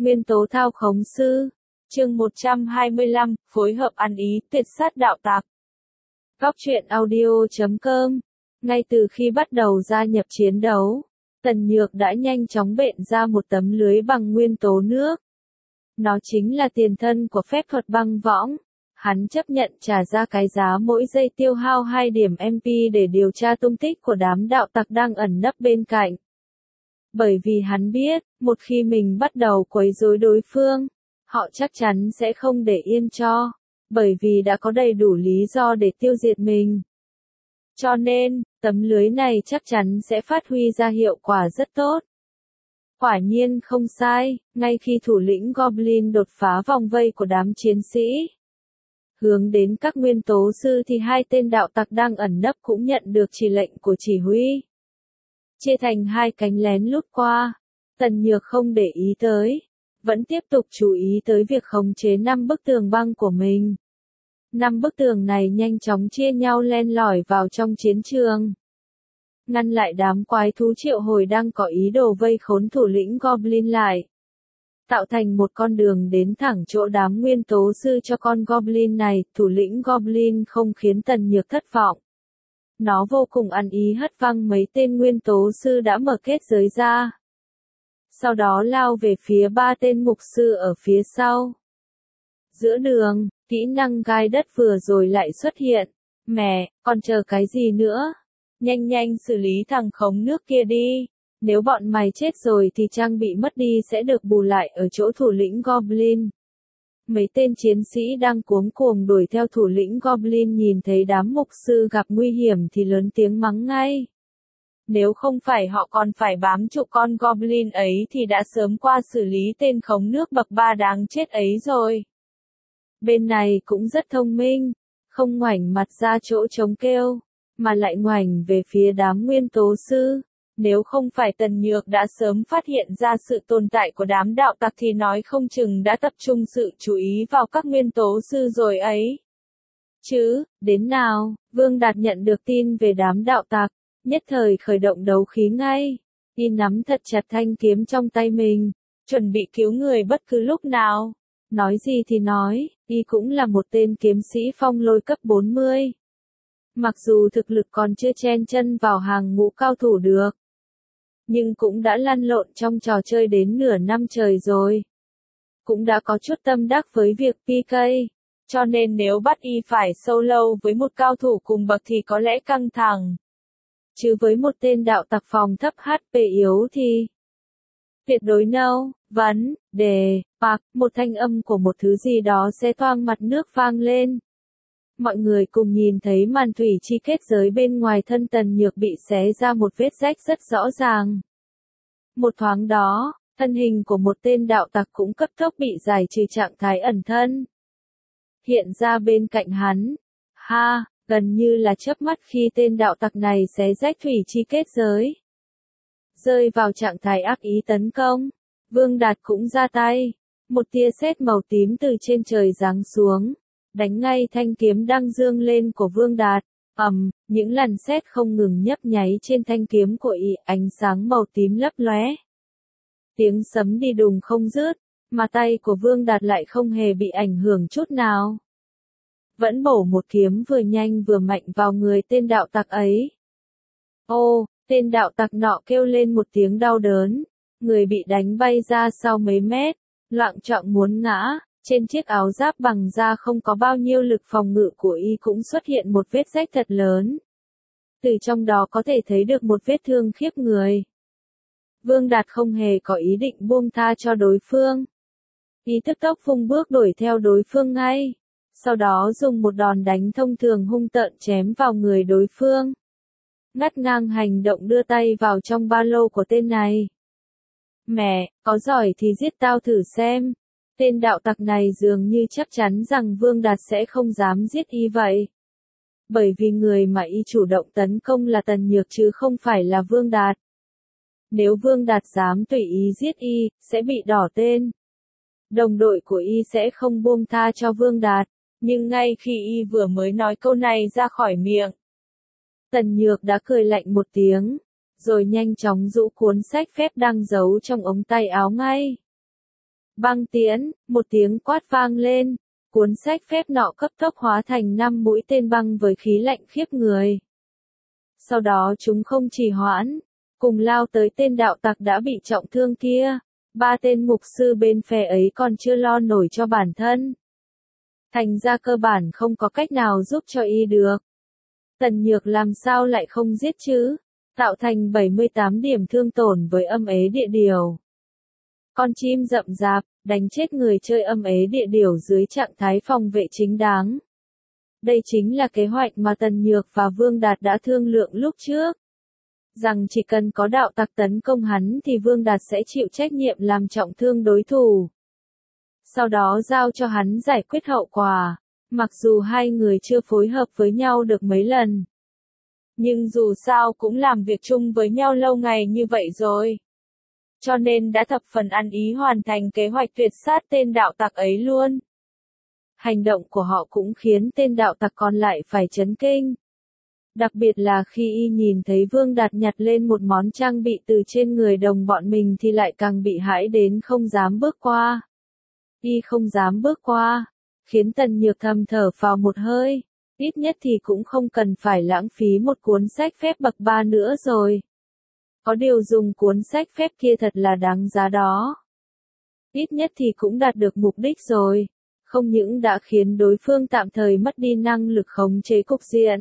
Nguyên tố thao khống sư. Chương 125, phối hợp ăn ý, tuyệt sát đạo tặc. Góc truyện audio.com. Ngay từ khi bắt đầu gia nhập chiến đấu, Tần Nhược đã nhanh chóng bện ra một tấm lưới bằng nguyên tố nước. Nó chính là tiền thân của phép thuật băng võng. Hắn chấp nhận trả ra cái giá mỗi giây tiêu hao 2 điểm MP để điều tra tung tích của đám đạo tặc đang ẩn nấp bên cạnh. Bởi vì hắn biết, một khi mình bắt đầu quấy rối đối phương, họ chắc chắn sẽ không để yên cho, bởi vì đã có đầy đủ lý do để tiêu diệt mình. Cho nên, tấm lưới này chắc chắn sẽ phát huy ra hiệu quả rất tốt. Quả nhiên không sai, ngay khi thủ lĩnh Goblin đột phá vòng vây của đám chiến sĩ, hướng đến các nguyên tố sư thì 2 tên đạo tặc đang ẩn nấp cũng nhận được chỉ lệnh của chỉ huy. Chia thành 2 cánh lén lút qua, Tần Nhược không để ý tới, vẫn tiếp tục chú ý tới việc khống chế 5 bức tường băng của mình. 5 bức tường này nhanh chóng chia nhau len lỏi vào trong chiến trường, ngăn lại đám quái thú triệu hồi đang có ý đồ vây khốn thủ lĩnh Goblin lại, tạo thành một con đường đến thẳng chỗ đám nguyên tố sư cho con Goblin này. Thủ lĩnh Goblin không khiến Tần Nhược thất vọng. Nó vô cùng ăn ý hất văng mấy tên nguyên tố sư đã mở kết giới ra. Sau đó lao về phía 3 tên mục sư ở phía sau. Giữa đường, kỹ năng gai đất vừa rồi lại xuất hiện. Mẹ, còn chờ cái gì nữa? Nhanh nhanh xử lý thằng khống nước kia đi. Nếu bọn mày chết rồi thì trang bị mất đi sẽ được bù lại ở chỗ thủ lĩnh Goblin. Mấy tên chiến sĩ đang cuống cuồng đuổi theo thủ lĩnh Goblin nhìn thấy đám mục sư gặp nguy hiểm thì lớn tiếng mắng ngay. Nếu không phải họ còn phải bám trụ con Goblin ấy thì đã sớm qua xử lý tên khống nước bậc 3 đáng chết ấy rồi. Bên này cũng rất thông minh, không ngoảnh mặt ra chỗ trống kêu, mà lại ngoảnh về phía đám nguyên tố sư. Nếu không phải Tần Nhược đã sớm phát hiện ra sự tồn tại của đám đạo tặc thì nói không chừng đã tập trung sự chú ý vào các nguyên tố sư rồi ấy. Chứ, đến nào, Vương Đạt nhận được tin về đám đạo tặc, nhất thời khởi động đấu khí ngay. Y nắm thật chặt thanh kiếm trong tay mình, chuẩn bị cứu người bất cứ lúc nào. Nói gì thì nói, Y cũng là một tên kiếm sĩ phong lôi cấp 40. Mặc dù thực lực còn chưa chen chân vào hàng ngũ cao thủ được, nhưng cũng đã lăn lộn trong trò chơi đến nửa năm trời rồi. Cũng đã có chút tâm đắc với việc PK, cho nên nếu bắt Y phải solo với một cao thủ cùng bậc thì có lẽ căng thẳng. Chứ với một tên đạo tặc phòng thấp HP yếu thì tuyệt đối no. Vấn đề, một thanh âm của một thứ gì đó xé toang mặt nước vang lên. Mọi người cùng nhìn thấy màn thủy chi kết giới bên ngoài thân Tần Nhược bị xé ra một vết rách rất rõ ràng. Một thoáng đó, thân hình của một tên đạo tặc cũng cấp tốc bị giải trừ trạng thái ẩn thân. Hiện ra bên cạnh hắn. Gần như là chớp mắt khi tên đạo tặc này xé rách thủy chi kết giới, rơi vào trạng thái ác ý tấn công. Vương Đạt cũng ra tay. Một tia sét màu tím từ trên trời giáng xuống, đánh ngay thanh kiếm đang dương lên của Vương Đạt. Những làn sét không ngừng nhấp nháy trên thanh kiếm của Y, ánh sáng màu tím lấp lóe. Tiếng sấm đi đùng không dứt, mà tay của Vương Đạt lại không hề bị ảnh hưởng chút nào. Vẫn bổ một kiếm vừa nhanh vừa mạnh vào người tên đạo tặc ấy. Tên đạo tặc nọ kêu lên một tiếng đau đớn, người bị đánh bay ra sau mấy mét, loạng choạng muốn ngã. Trên chiếc áo giáp bằng da không có bao nhiêu lực phòng ngự của Y cũng xuất hiện một vết rách thật lớn. Từ trong đó có thể thấy được một vết thương khiếp người. Vương Đạt không hề có ý định buông tha cho đối phương. Y tức tốc phung bước đuổi theo đối phương ngay. Sau đó dùng một đòn đánh thông thường hung tợn chém vào người đối phương. Ngắt ngang hành động đưa tay vào trong ba lô của tên này. Mẹ, có giỏi thì giết tao thử xem. Tên đạo tặc này dường như chắc chắn rằng Vương Đạt sẽ không dám giết Y vậy. Bởi vì người mà Y chủ động tấn công là Tần Nhược chứ không phải là Vương Đạt. Nếu Vương Đạt dám tùy ý giết Y, sẽ bị đỏ tên. Đồng đội của Y sẽ không buông tha cho Vương Đạt. Nhưng ngay khi Y vừa mới nói câu này ra khỏi miệng, Tần Nhược đã cười lạnh một tiếng, rồi nhanh chóng rũ cuốn sách phép đang giấu trong ống tay áo ngay. Băng tiễn, một tiếng quát vang lên, cuốn sách phép nọ cấp tốc hóa thành 5 mũi tên băng với khí lạnh khiếp người. Sau đó chúng không trì hoãn, cùng lao tới tên đạo tặc đã bị trọng thương kia. 3 tên mục sư bên phe ấy còn chưa lo nổi cho bản thân. Thành ra cơ bản không có cách nào giúp cho y được. Tần Nhược làm sao lại không giết chứ? Tạo thành 78 điểm thương tổn với âm ế địa điều. Con chim rậm rạp, đánh chết người chơi âm ế địa điều dưới trạng thái phòng vệ chính đáng. Đây chính là kế hoạch mà Tần Nhược và Vương Đạt đã thương lượng lúc trước. Rằng chỉ cần có đạo tặc tấn công hắn thì Vương Đạt sẽ chịu trách nhiệm làm trọng thương đối thủ. Sau đó giao cho hắn giải quyết hậu quả, mặc dù hai người chưa phối hợp với nhau được mấy lần. Nhưng dù sao cũng làm việc chung với nhau lâu ngày như vậy rồi. Cho nên đã thập phần ăn ý hoàn thành kế hoạch tuyệt sát tên đạo tặc ấy luôn. Hành động của họ cũng khiến tên đạo tặc còn lại phải chấn kinh. Đặc biệt là khi y nhìn thấy Vương Đạt nhặt lên một món trang bị từ trên người đồng bọn mình thì lại càng bị hãi đến không dám bước qua. Y không dám bước qua, khiến Tần Nhược thầm thở phào một hơi, ít nhất thì cũng không cần phải lãng phí một cuốn sách phép bậc 3 nữa rồi. Có điều dùng cuốn sách phép kia thật là đáng giá đó. Ít nhất thì cũng đạt được mục đích rồi, không những đã khiến đối phương tạm thời mất đi năng lực khống chế cục diện,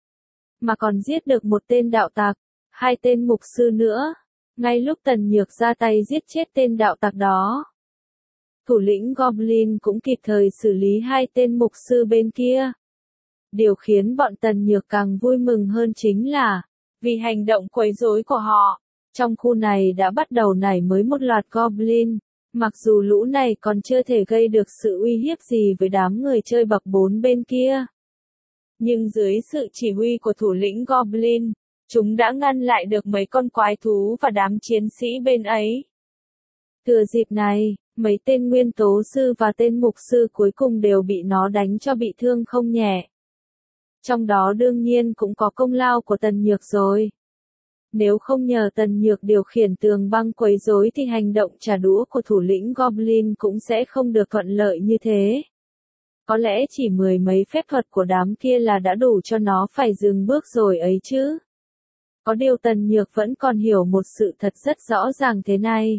mà còn giết được một tên đạo tặc, 2 tên mục sư nữa. Ngay lúc Tần Nhược ra tay giết chết tên đạo tặc đó, thủ lĩnh Goblin cũng kịp thời xử lý 2 tên mục sư bên kia. Điều khiến bọn Tần Nhược càng vui mừng hơn chính là, vì hành động quấy rối của họ, trong khu này đã bắt đầu nảy mới một loạt Goblin, mặc dù lũ này còn chưa thể gây được sự uy hiếp gì với đám người chơi bậc 4 bên kia. Nhưng dưới sự chỉ huy của thủ lĩnh Goblin, chúng đã ngăn lại được mấy con quái thú và đám chiến sĩ bên ấy. Thừa dịp này, mấy tên nguyên tố sư và tên mục sư cuối cùng đều bị nó đánh cho bị thương không nhẹ. Trong đó đương nhiên cũng có công lao của Tần Nhược rồi. Nếu không nhờ Tần Nhược điều khiển tường băng quấy rối thì hành động trả đũa của thủ lĩnh Goblin cũng sẽ không được thuận lợi như thế. Có lẽ chỉ 10 mấy phép thuật của đám kia là đã đủ cho nó phải dừng bước rồi ấy chứ. Có điều Tần Nhược vẫn còn hiểu một sự thật rất rõ ràng thế này.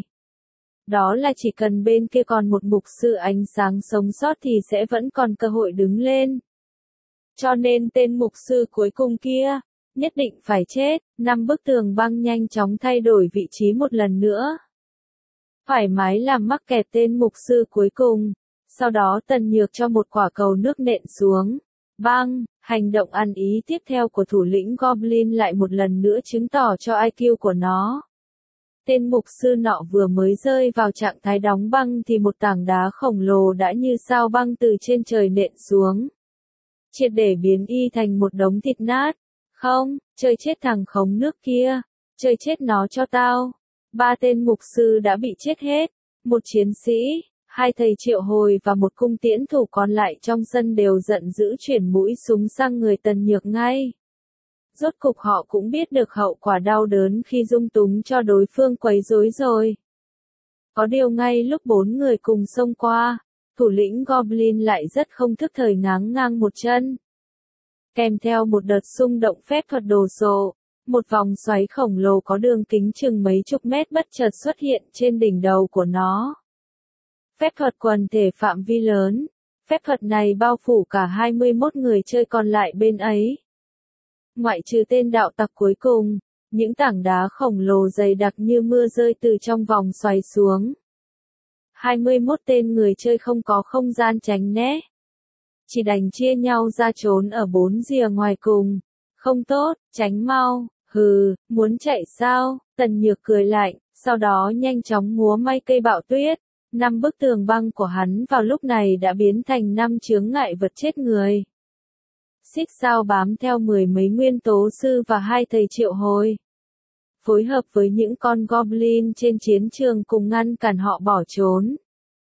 Đó là chỉ cần bên kia còn một mục sư ánh sáng sống sót thì sẽ vẫn còn cơ hội đứng lên. Cho nên tên mục sư cuối cùng kia, nhất định phải chết. 5 bức tường băng nhanh chóng thay đổi vị trí một lần nữa. Thoải mái làm mắc kẹt tên mục sư cuối cùng. Sau đó Tần Nhược cho một quả cầu nước nện xuống. Bang, hành động ăn ý tiếp theo của thủ lĩnh Goblin lại một lần nữa chứng tỏ cho IQ của nó. Tên mục sư nọ vừa mới rơi vào trạng thái đóng băng thì một tảng đá khổng lồ đã như sao băng từ trên trời nện xuống. Triệt để biến y thành một đống thịt nát. Không, chơi chết thằng khống nước kia. Chơi chết nó cho tao. 3 tên mục sư đã bị chết hết. Một chiến sĩ, 2 thầy triệu hồi và một cung tiễn thủ còn lại trong sân đều giận dữ chuyển mũi súng sang người Tần Nhược ngay. Rốt cục họ cũng biết được hậu quả đau đớn khi dung túng cho đối phương quấy rối rồi. Có điều ngay lúc 4 người cùng xông qua, thủ lĩnh Goblin lại rất không thức thời ngáng ngang một chân. Kèm theo một đợt xung động phép thuật đồ sộ, một vòng xoáy khổng lồ có đường kính chừng mấy chục mét bất chợt xuất hiện trên đỉnh đầu của nó. Phép thuật quần thể phạm vi lớn, phép thuật này bao phủ cả 21 người chơi còn lại bên ấy. Ngoại trừ tên đạo tặc cuối cùng, những tảng đá khổng lồ dày đặc như mưa rơi từ trong vòng xoáy xuống. 21 tên người chơi không có không gian tránh né. Chỉ đành chia nhau ra trốn ở 4 rìa ngoài cùng. Không tốt, tránh mau, hừ, muốn chạy sao? Tần Nhược cười lạnh, sau đó nhanh chóng múa may cây bạo tuyết. 5 bức tường băng của hắn vào lúc này đã biến thành 5 chướng ngại vật chết người. Xích sao bám theo 10 mấy nguyên tố sư và 2 thầy triệu hồi. Phối hợp với những con goblin trên chiến trường cùng ngăn cản họ bỏ trốn.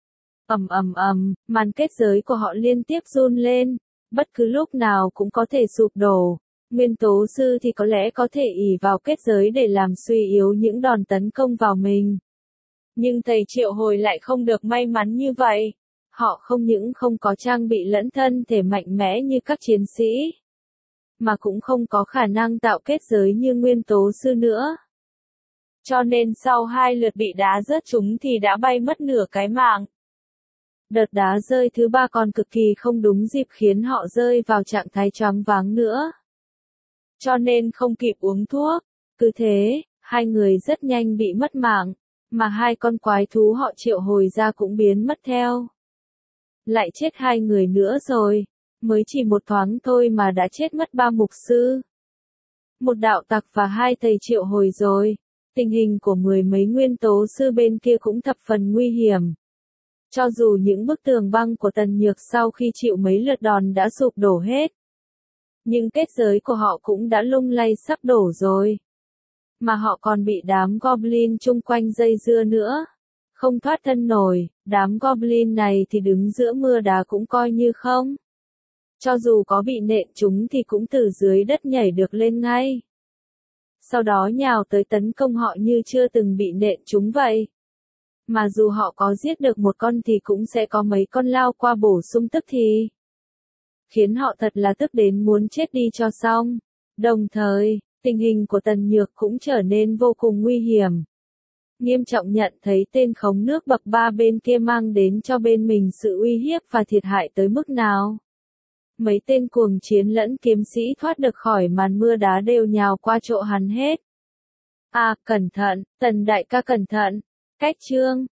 Màn kết giới của họ liên tiếp run lên, bất cứ lúc nào cũng có thể sụp đổ. Nguyên tố sư thì có lẽ có thể ỷ vào kết giới để làm suy yếu những đòn tấn công vào mình. Nhưng thầy Triệu Hồi lại không được may mắn như vậy. Họ không những không có trang bị lẫn thân thể mạnh mẽ như các chiến sĩ, mà cũng không có khả năng tạo kết giới như nguyên tố sư nữa. Cho nên sau 2 lượt bị đá rớt chúng thì đã bay mất nửa cái mạng. Đợt đá rơi thứ 3 còn cực kỳ không đúng dịp khiến họ rơi vào trạng thái choáng váng nữa. Cho nên không kịp uống thuốc. Cứ thế, 2 người rất nhanh bị mất mạng, mà 2 con quái thú họ triệu hồi ra cũng biến mất theo. Lại chết 2 người nữa rồi, mới chỉ một thoáng thôi mà đã chết mất 3 mục sư. Một đạo tặc và 2 thầy triệu hồi rồi. Tình hình của 10 mấy nguyên tố sư bên kia cũng thập phần nguy hiểm. Cho dù những bức tường băng của Tần Nhược sau khi chịu mấy lượt đòn đã sụp đổ hết, nhưng kết giới của họ cũng đã lung lay sắp đổ rồi. Mà họ còn bị đám goblin chung quanh dây dưa nữa. Không thoát thân nổi, đám goblin này thì đứng giữa mưa đá cũng coi như không. Cho dù có bị nện chúng thì cũng từ dưới đất nhảy được lên ngay. Sau đó nhào tới tấn công họ như chưa từng bị nện chúng vậy. Mà dù họ có giết được một con thì cũng sẽ có mấy con lao qua bổ sung tức thì. Khiến họ thật là tức đến muốn chết đi cho xong. Đồng thời, tình hình của Tần Nhược cũng trở nên vô cùng nguy hiểm. Nghiêm trọng nhận thấy tên khống nước bậc 3 bên kia mang đến cho bên mình sự uy hiếp và thiệt hại tới mức nào. Mấy tên cuồng chiến lẫn kiếm sĩ thoát được khỏi màn mưa đá đều nhào qua chỗ hắn hết. À, cẩn thận, Tần đại ca cẩn thận. Cách chương